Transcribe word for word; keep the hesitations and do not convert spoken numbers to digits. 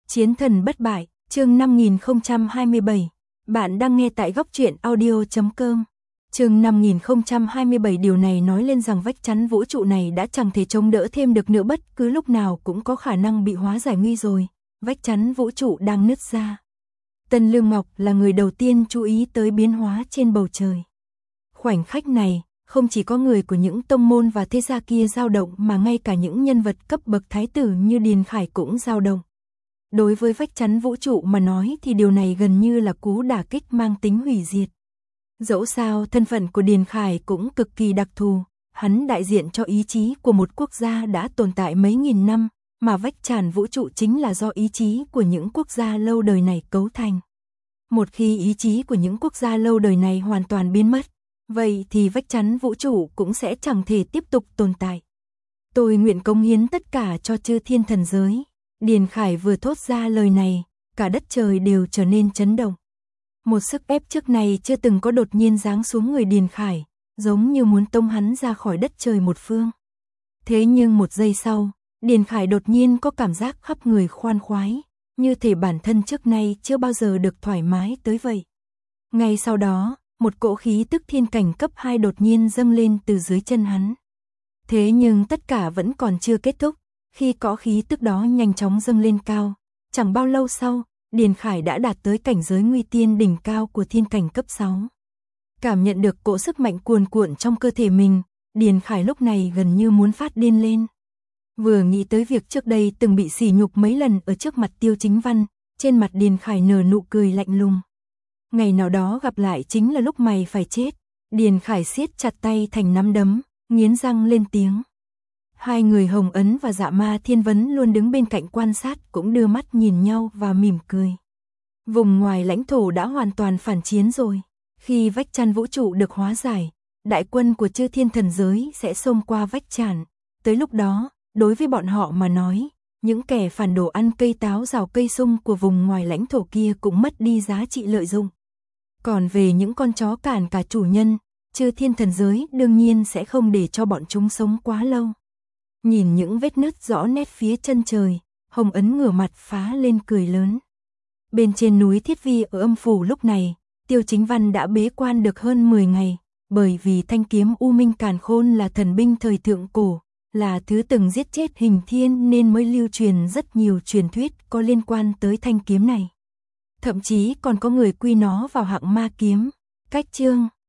Chiến thần bất bại, chương năm nghìn không trăm hai mươi bảy. Bạn đang nghe tại góc truyện audio chấm com. Chương năm nghìn không trăm hai mươi bảy, điều này nói lên rằng vách chắn vũ trụ này đã chẳng thể chống đỡ thêm được nữa, bất cứ lúc nào cũng có khả năng bị hóa giải nguy rồi. Vách chắn vũ trụ đang nứt ra. Tân Lương Ngọc là người đầu tiên chú ý tới biến hóa trên bầu trời. Khoảnh khắc này, không chỉ có người của những tông môn và thế gia kia dao động mà ngay cả những nhân vật cấp bậc thái tử như Điền Khải cũng dao động. Đối với vách chắn vũ trụ mà nói thì điều này gần như là cú đả kích mang tính hủy diệt. Dẫu sao, thân phận của Điền Khải cũng cực kỳ đặc thù, hắn đại diện cho ý chí của một quốc gia đã tồn tại mấy nghìn năm, mà vách chắn vũ trụ chính là do ý chí của những quốc gia lâu đời này cấu thành. Một khi ý chí của những quốc gia lâu đời này hoàn toàn biến mất, vậy thì vách chắn vũ trụ cũng sẽ chẳng thể tiếp tục tồn tại. Tôi nguyện cống hiến tất cả cho chư thiên thần giới. Điền Khải vừa thốt ra lời này, cả đất trời đều trở nên chấn động. Một sức ép trước này chưa từng có đột nhiên giáng xuống người Điền Khải, giống như muốn tông hắn ra khỏi đất trời một phương. Thế nhưng một giây sau, Điền Khải đột nhiên có cảm giác khắp người khoan khoái, như thể bản thân trước nay chưa bao giờ được thoải mái tới vậy. Ngay sau đó, một cỗ khí tức thiên cảnh cấp hai đột nhiên dâng lên từ dưới chân hắn. Thế nhưng tất cả vẫn còn chưa kết thúc. Khi có khí tức đó nhanh chóng dâng lên cao, chẳng bao lâu sau, Điền Khải đã đạt tới cảnh giới nguy tiên đỉnh cao của thiên cảnh cấp sáu. Cảm nhận được cỗ sức mạnh cuồn cuộn trong cơ thể mình, Điền Khải lúc này gần như muốn phát điên lên. Vừa nghĩ tới việc trước đây từng bị sỉ nhục mấy lần ở trước mặt Tiêu Chính Văn, trên mặt Điền Khải nở nụ cười lạnh lùng. Ngày nào đó gặp lại chính là lúc mày phải chết. Điền Khải siết chặt tay thành nắm đấm, nghiến răng lên tiếng. Hai người Hồng Ấn và Dạ Ma Thiên Vấn luôn đứng bên cạnh quan sát cũng đưa mắt nhìn nhau và mỉm cười. Vùng ngoài lãnh thổ đã hoàn toàn phản chiến rồi. Khi vách chắn vũ trụ được hóa giải, đại quân của chư thiên thần giới sẽ xông qua vách chắn. Tới lúc đó, đối với bọn họ mà nói, những kẻ phản đồ ăn cây táo rào cây sung của vùng ngoài lãnh thổ kia cũng mất đi giá trị lợi dụng. Còn về những con chó cản cả chủ nhân, chư thiên thần giới đương nhiên sẽ không để cho bọn chúng sống quá lâu. Nhìn những vết nứt rõ nét phía chân trời, Hồng Ấn ngửa mặt phá lên cười lớn. Bên trên núi Thiết Vi ở âm phủ lúc này, Tiêu Chính Văn đã bế quan được hơn mười ngày, bởi vì thanh kiếm U Minh Càn Khôn là thần binh thời thượng cổ, là thứ từng giết chết Hình Thiên nên mới lưu truyền rất nhiều truyền thuyết có liên quan tới thanh kiếm này. Thậm chí còn có người quy nó vào hạng ma kiếm. Cách chương